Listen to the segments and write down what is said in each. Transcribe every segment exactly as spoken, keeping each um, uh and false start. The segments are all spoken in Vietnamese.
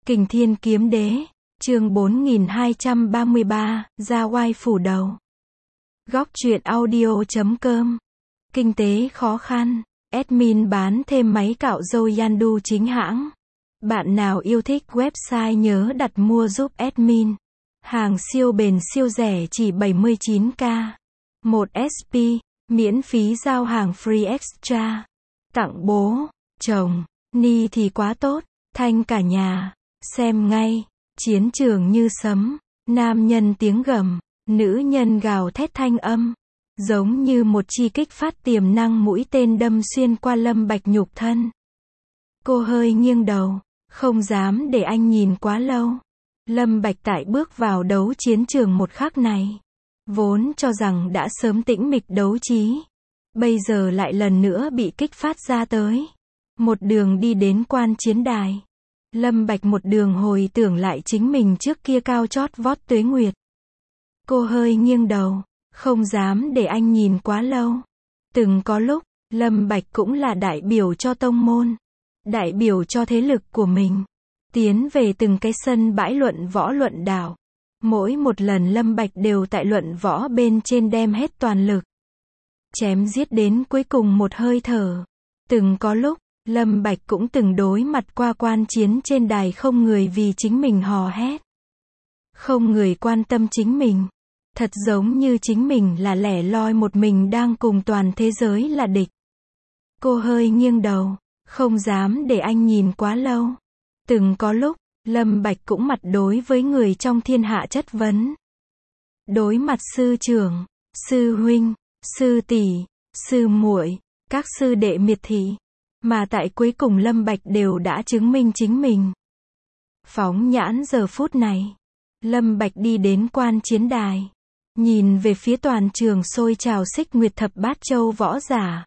Kình Thiên Kiếm Đế, chương bốn nghìn hai trăm ba mươi ba, ra oai phủ đầu. Góc truyện audio chấm com. Kinh tế khó khăn, admin bán thêm máy cạo râu Yandu chính hãng. Bạn nào yêu thích website nhớ đặt mua giúp admin. Hàng siêu bền siêu rẻ chỉ bảy mươi chín k. một ét pê, miễn phí giao hàng free extra. Tặng bố, chồng, ni thì quá tốt, thanh cả nhà. Xem ngay, chiến trường như sấm, nam nhân tiếng gầm, nữ nhân gào thét thanh âm, giống như một chi kích phát tiềm năng mũi tên đâm xuyên qua Lâm Bạch nhục thân. Cô hơi nghiêng đầu, không dám để anh nhìn quá lâu. Lâm Bạch tại bước vào đấu chiến trường một khắc này, vốn cho rằng đã sớm tĩnh mịch đấu trí, bây giờ lại lần nữa bị kích phát ra tới. Một đường đi đến quan chiến đài. Lâm Bạch một đường hồi tưởng lại chính mình trước kia cao chót vót tuế nguyệt. Cô hơi nghiêng đầu, không dám để anh nhìn quá lâu. Từng có lúc, Lâm Bạch cũng là đại biểu cho tông môn, đại biểu cho thế lực của mình, tiến về từng cái sân bãi luận võ luận đạo. Mỗi một lần Lâm Bạch đều tại luận võ bên trên đem hết toàn lực, chém giết đến cuối cùng một hơi thở. Từng có lúc, Lâm Bạch cũng từng đối mặt qua quan chiến trên đài không người vì chính mình hò hét. Không người quan tâm chính mình. Thật giống như chính mình là lẻ loi một mình đang cùng toàn thế giới là địch. Cô hơi nghiêng đầu, không dám để anh nhìn quá lâu. Từng có lúc, Lâm Bạch cũng mặt đối với người trong thiên hạ chất vấn. Đối mặt sư trưởng, sư huynh, sư tỷ, sư muội, các sư đệ miệt thị. Mà tại cuối cùng Lâm Bạch đều đã chứng minh chính mình. Phóng nhãn giờ phút này, Lâm Bạch đi đến quan chiến đài, nhìn về phía toàn trường sôi trào Xích Nguyệt Thập Bát Châu võ giả.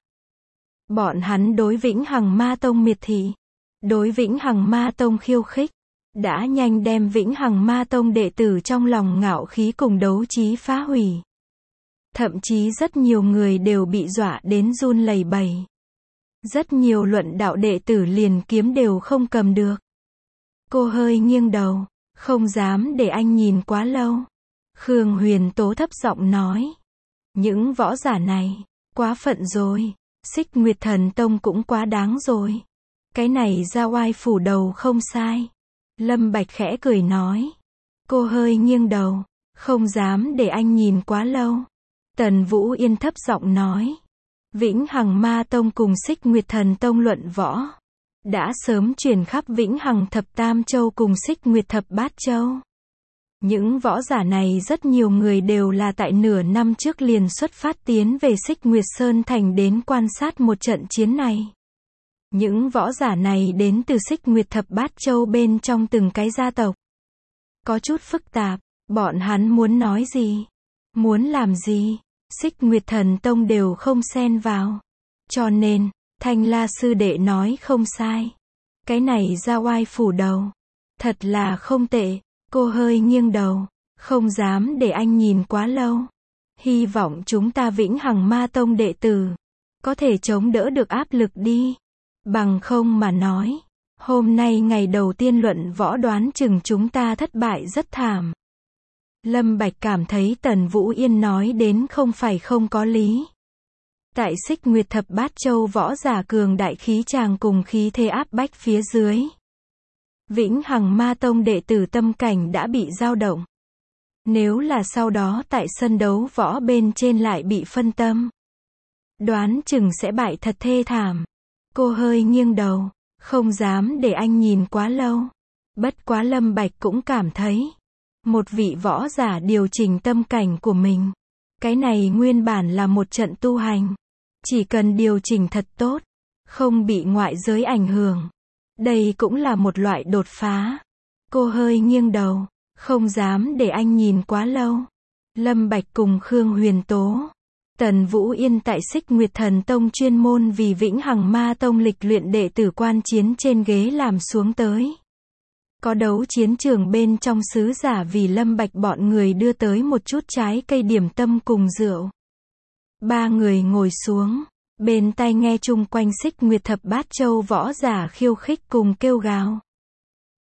Bọn hắn đối Vĩnh Hằng Ma Tông miệt thị, đối Vĩnh Hằng Ma Tông khiêu khích, đã nhanh đem Vĩnh Hằng Ma Tông đệ tử trong lòng ngạo khí cùng đấu trí phá hủy. Thậm chí rất nhiều người đều bị dọa đến run lẩy bẩy. Rất nhiều luận đạo đệ tử liền kiếm đều không cầm được. Cô hơi nghiêng đầu, không dám để anh nhìn quá lâu. Khương Huyền Tố thấp giọng nói. Những võ giả này, quá phận rồi. Xích Nguyệt Thần Tông cũng quá đáng rồi. Cái này ra oai phủ đầu không sai. Lâm Bạch khẽ cười nói. Cô hơi nghiêng đầu, không dám để anh nhìn quá lâu. Tần Vũ Yên thấp giọng nói. Vĩnh Hằng Ma Tông cùng Xích Nguyệt Thần Tông luận võ, đã sớm truyền khắp Vĩnh Hằng Thập Tam Châu cùng Xích Nguyệt Thập Bát Châu. Những võ giả này rất nhiều người đều là tại nửa năm trước liền xuất phát tiến về Xích Nguyệt Sơn Thành đến quan sát một trận chiến này. Những võ giả này đến từ Xích Nguyệt Thập Bát Châu bên trong từng cái gia tộc. Có chút phức tạp, bọn hắn muốn nói gì, muốn làm gì, Xích Nguyệt Thần Tông đều không xen vào. Cho nên, Thanh La sư đệ nói không sai. Cái này ra oai phủ đầu. Thật là không tệ. Cô hơi nghiêng đầu, không dám để anh nhìn quá lâu. Hy vọng chúng ta Vĩnh Hằng Ma Tông đệ tử có thể chống đỡ được áp lực đi. Bằng không mà nói, hôm nay ngày đầu tiên luận võ đoán chừng chúng ta thất bại rất thảm. Lâm Bạch cảm thấy Tần Vũ Yên nói đến không phải không có lý. Tại Xích Nguyệt Thập Bát Châu võ giả cường đại khí tràng cùng khí thế áp bách phía dưới, Vĩnh Hằng Ma Tông đệ tử tâm cảnh đã bị dao động. Nếu là sau đó tại sân đấu võ bên trên lại bị phân tâm, đoán chừng sẽ bại thật thê thảm. Cô hơi nghiêng đầu, không dám để anh nhìn quá lâu. Bất quá Lâm Bạch cũng cảm thấy, một vị võ giả điều chỉnh tâm cảnh của mình. Cái này nguyên bản là một trận tu hành. Chỉ cần điều chỉnh thật tốt, không bị ngoại giới ảnh hưởng. Đây cũng là một loại đột phá. Cô hơi nghiêng đầu, không dám để anh nhìn quá lâu. Lâm Bạch cùng Khương Huyền Tố, Tần Vũ Yên tại Xích Nguyệt Thần Tông chuyên môn vì Vĩnh Hằng Ma Tông lịch luyện đệ tử quan chiến trên ghế làm xuống tới. Có đấu chiến trường bên trong sứ giả vì Lâm Bạch bọn người đưa tới một chút trái cây điểm tâm cùng rượu. Ba người ngồi xuống, bên tai nghe chung quanh Xích Nguyệt Thập Bát Châu võ giả khiêu khích cùng kêu gào.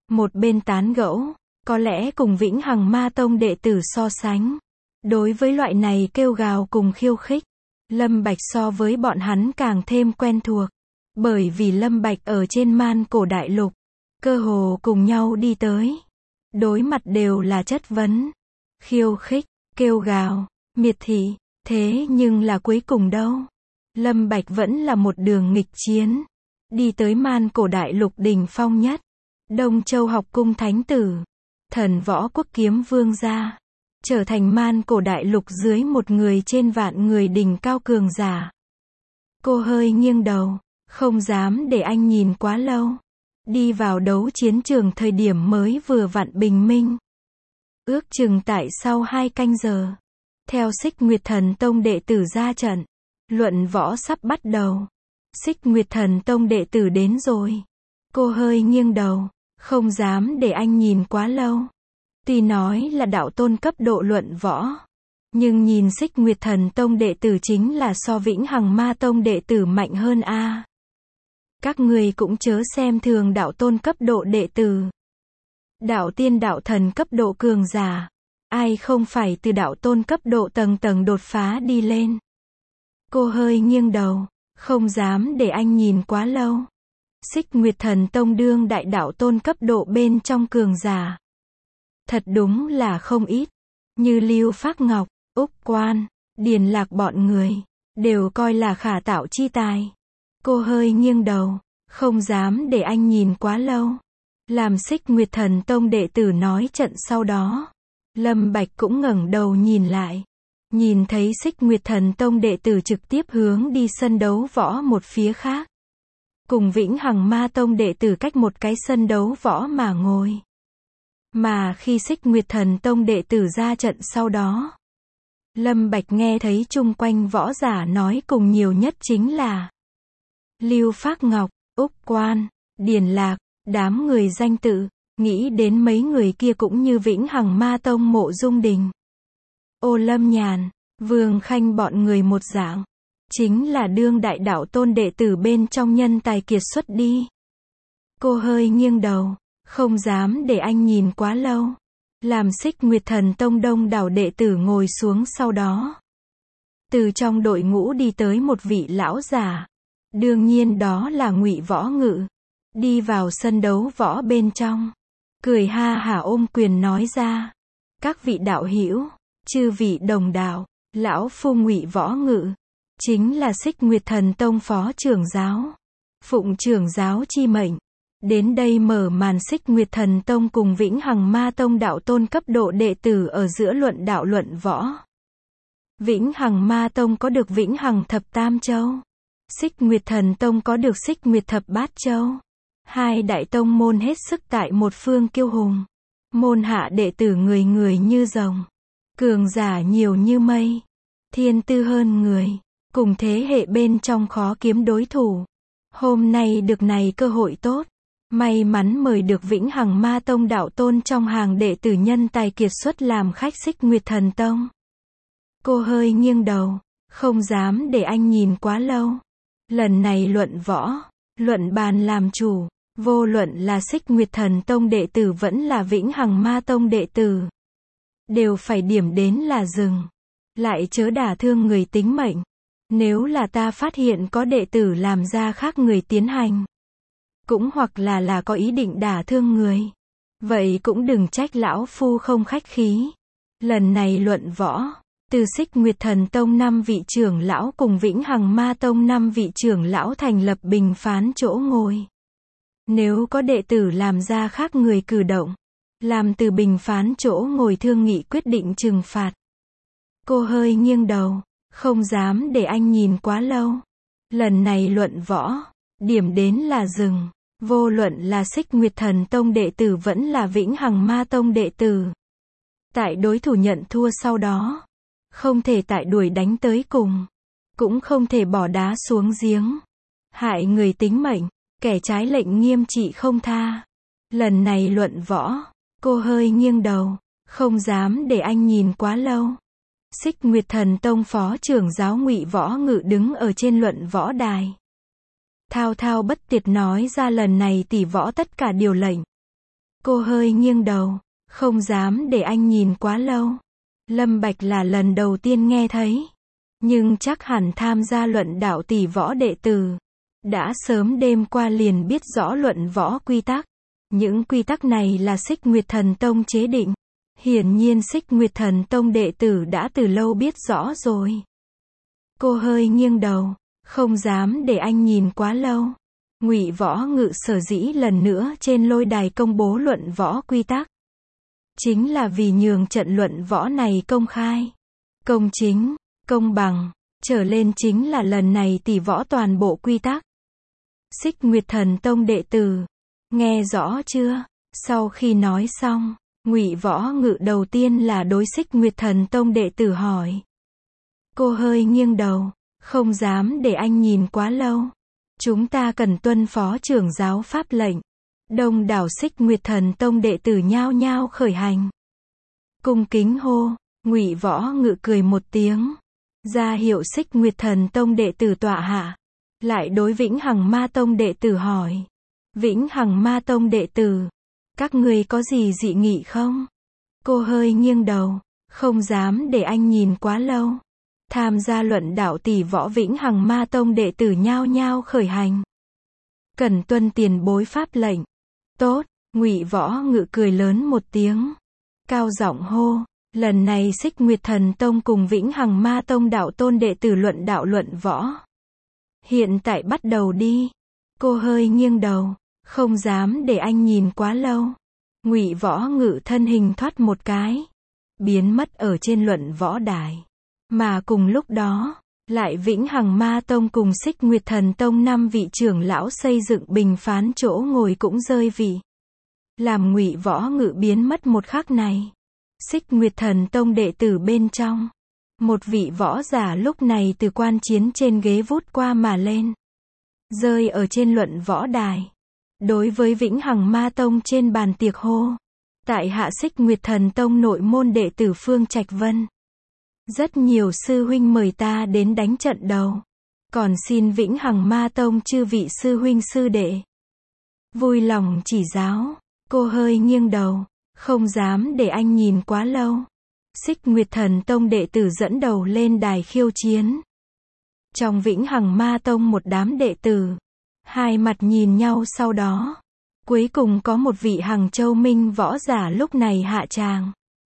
Một bên tán gẫu, có lẽ cùng Vĩnh Hằng Ma Tông đệ tử so sánh. Đối với loại này kêu gào cùng khiêu khích, Lâm Bạch so với bọn hắn càng thêm quen thuộc. Bởi vì Lâm Bạch ở trên Man Cổ Đại Lục, cơ hồ cùng nhau đi tới. Đối mặt đều là chất vấn, khiêu khích, kêu gào, miệt thị, thế nhưng là cuối cùng đâu? Lâm Bạch vẫn là một đường nghịch chiến, đi tới Man Cổ Đại Lục đỉnh phong nhất, Đông Châu Học Cung Thánh Tử, Thần Võ Quốc Kiếm Vương gia, trở thành Man Cổ Đại Lục dưới một người trên vạn người đỉnh cao cường giả. Cô hơi nghiêng đầu, không dám để anh nhìn quá lâu. Đi vào đấu chiến trường thời điểm mới vừa vặn bình minh. Ước chừng tại sau hai canh giờ, theo Xích Nguyệt Thần Tông đệ tử ra trận, luận võ sắp bắt đầu. Xích Nguyệt Thần Tông đệ tử đến rồi. Cô hơi nghiêng đầu, không dám để anh nhìn quá lâu. Tuy nói là đạo tôn cấp độ luận võ, nhưng nhìn Xích Nguyệt Thần Tông đệ tử chính là so Vĩnh Hằng Ma Tông đệ tử mạnh hơn a. À. Các người cũng chớ xem thường đạo tôn cấp độ đệ tử. Đạo tiên đạo thần cấp độ cường giả, ai không phải từ đạo tôn cấp độ tầng tầng đột phá đi lên. Cô hơi nghiêng đầu, không dám để anh nhìn quá lâu. Xích Nguyệt Thần Tông đương đại đạo tôn cấp độ bên trong cường giả. Thật đúng là không ít. Như Lưu Phác Ngọc, Úc Quan, Điền Lạc bọn người, đều coi là khả tạo chi tài. Cô hơi nghiêng đầu, không dám để anh nhìn quá lâu. Làm Xích Nguyệt Thần Tông đệ tử nói trận sau đó. Lâm Bạch cũng ngẩng đầu nhìn lại. Nhìn thấy Xích Nguyệt Thần Tông đệ tử trực tiếp hướng đi sân đấu võ một phía khác. Cùng Vĩnh Hằng Ma Tông đệ tử cách một cái sân đấu võ mà ngồi. Mà khi Xích Nguyệt Thần Tông đệ tử ra trận sau đó, Lâm Bạch nghe thấy chung quanh võ giả nói cùng nhiều nhất chính là Lưu Phác Ngọc, Úc Quan, Điền Lạc, đám người danh tự, nghĩ đến mấy người kia cũng như Vĩnh Hằng Ma Tông Mộ Dung Đình, Ô Lâm Nhàn, Vương Khanh bọn người một dạng, chính là đương đại đạo tôn đệ tử bên trong nhân tài kiệt xuất đi. Cô hơi nghiêng đầu, không dám để anh nhìn quá lâu. Làm Xích Nguyệt Thần Tông đông đảo đệ tử ngồi xuống sau đó. Từ trong đội ngũ đi tới một vị lão giả. Đương nhiên đó là Ngụy Võ Ngự. Đi vào sân đấu võ bên trong. Cười ha hả ôm quyền nói ra. Các vị đạo hữu, chư vị đồng đạo, lão phu Ngụy Võ Ngự. Chính là Xích Nguyệt Thần Tông phó trưởng giáo. Phụng trưởng giáo chi mệnh. Đến đây mở màn Xích Nguyệt Thần Tông cùng Vĩnh Hằng Ma Tông đạo tôn cấp độ đệ tử ở giữa luận đạo luận võ. Vĩnh Hằng Ma Tông có được Vĩnh Hằng Thập Tam Châu. Xích Nguyệt Thần Tông có được Xích Nguyệt Thập Bát Châu. Hai đại tông môn hết sức tại một phương kiêu hùng. Môn hạ đệ tử người người như rồng. Cường giả nhiều như mây. Thiên tư hơn người. Cùng thế hệ bên trong khó kiếm đối thủ. Hôm nay được này cơ hội tốt. May mắn mời được Vĩnh Hằng Ma Tông đạo tôn trong hàng đệ tử nhân tài kiệt xuất làm khách Xích Nguyệt Thần Tông. Cô hơi nghiêng đầu, không dám để anh nhìn quá lâu. Lần này luận võ, luận bàn làm chủ, vô luận là Xích Nguyệt Thần Tông đệ tử vẫn là Vĩnh Hằng Ma Tông đệ tử. Đều phải điểm đến là dừng. Lại chớ đả thương người tính mệnh. Nếu là ta phát hiện có đệ tử làm ra khác người tiến hành. Cũng hoặc là là có ý định đả thương người. Vậy cũng đừng trách lão phu không khách khí. Lần này luận võ, từ Xích Nguyệt Thần Tông năm vị trưởng lão cùng Vĩnh Hằng Ma Tông năm vị trưởng lão thành lập bình phán chỗ ngồi. Nếu có đệ tử làm ra khác người cử động, làm từ bình phán chỗ ngồi thương nghị quyết định trừng phạt. Cô hơi nghiêng đầu, không dám để anh nhìn quá lâu. Lần này luận võ, điểm đến là dừng. Vô luận là Xích Nguyệt Thần Tông đệ tử vẫn là Vĩnh Hằng Ma Tông đệ tử. Tại đối thủ nhận thua sau đó, không thể tại đuổi đánh tới cùng, cũng không thể bỏ đá xuống giếng. Hại người tính mệnh, kẻ trái lệnh nghiêm trị không tha. Lần này luận võ, cô hơi nghiêng đầu, không dám để anh nhìn quá lâu. Xích Nguyệt Thần Tông phó trưởng giáo Ngụy Võ Ngự đứng ở trên luận võ đài. Thao thao bất tuyệt nói ra lần này tỷ võ tất cả điều lệnh. Cô hơi nghiêng đầu, không dám để anh nhìn quá lâu. Lâm Bạch là lần đầu tiên nghe thấy. Nhưng chắc hẳn tham gia luận đạo tỷ võ đệ tử. Đã sớm đêm qua liền biết rõ luận võ quy tắc. Những quy tắc này là Xích Nguyệt Thần Tông chế định. Hiển nhiên Xích Nguyệt Thần Tông đệ tử đã từ lâu biết rõ rồi. Cô hơi nghiêng đầu, không dám để anh nhìn quá lâu. Ngụy Võ Ngự sở dĩ lần nữa trên lôi đài công bố luận võ quy tắc. Chính là vì nhường trận luận võ này công khai, công chính, công bằng, trở lên chính là lần này tỷ võ toàn bộ quy tắc. Xích Nguyệt Thần Tông đệ tử, nghe rõ chưa? Sau khi nói xong, Ngụy Võ Ngự đầu tiên là đối Xích Nguyệt Thần Tông đệ tử hỏi. Cô hơi nghiêng đầu, không dám để anh nhìn quá lâu. Chúng ta cần tuân phó trưởng giáo pháp lệnh. Đông đảo Xích Nguyệt Thần Tông đệ tử nhao nhao khởi hành. Cung kính hô, Ngụy Võ Ngự cười một tiếng, ra hiệu Xích Nguyệt Thần Tông đệ tử tọa hạ. Lại đối Vĩnh Hằng Ma Tông đệ tử hỏi. Vĩnh Hằng Ma Tông đệ tử, các người có gì dị nghị không? Cô hơi nghiêng đầu, không dám để anh nhìn quá lâu. Tham gia luận đạo tỷ võ Vĩnh Hằng Ma Tông đệ tử nhao nhao khởi hành. Cần tuân tiền bối pháp lệnh. Tốt, Ngụy Võ Ngự cười lớn một tiếng. Cao giọng hô, lần này Xích Nguyệt Thần Tông cùng Vĩnh Hằng Ma Tông đạo tôn đệ tử luận đạo luận võ. Hiện tại bắt đầu đi. Cô hơi nghiêng đầu, không dám để anh nhìn quá lâu. Ngụy Võ Ngự thân hình thoát một cái, biến mất ở trên luận võ đài. Mà cùng lúc đó, lại Vĩnh Hằng Ma Tông cùng Xích Nguyệt Thần Tông năm vị trưởng lão xây dựng bình phán chỗ ngồi cũng rơi vị. Làm Ngụy Võ Ngự biến mất một khắc này. Xích Nguyệt Thần Tông đệ tử bên trong. Một vị võ giả lúc này từ quan chiến trên ghế vút qua mà lên. Rơi ở trên luận võ đài. Đối với Vĩnh Hằng Ma Tông trên bàn tiệc hô. Tại hạ Xích Nguyệt Thần Tông nội môn đệ tử Phương Trạch Vân. Rất nhiều sư huynh mời ta đến đánh trận đầu. Còn xin Vĩnh Hằng Ma Tông chư vị sư huynh sư đệ vui lòng chỉ giáo. Cô hơi nghiêng đầu, không dám để anh nhìn quá lâu. Xích Nguyệt Thần Tông đệ tử dẫn đầu lên đài khiêu chiến. Trong Vĩnh Hằng Ma Tông một đám đệ tử, hai mặt nhìn nhau sau đó. Cuối cùng có một vị Hằng Châu Minh võ giả lúc này hạ tràng.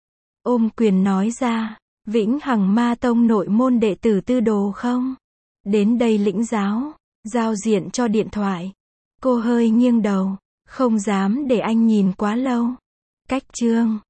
Ôm quyền nói ra, Vĩnh Hằng Ma Tông nội môn đệ tử tư đồ không? Đến đây lĩnh giáo, giao diện cho điện thoại. Cô hơi nghiêng đầu, không dám để anh nhìn quá lâu. Cách chương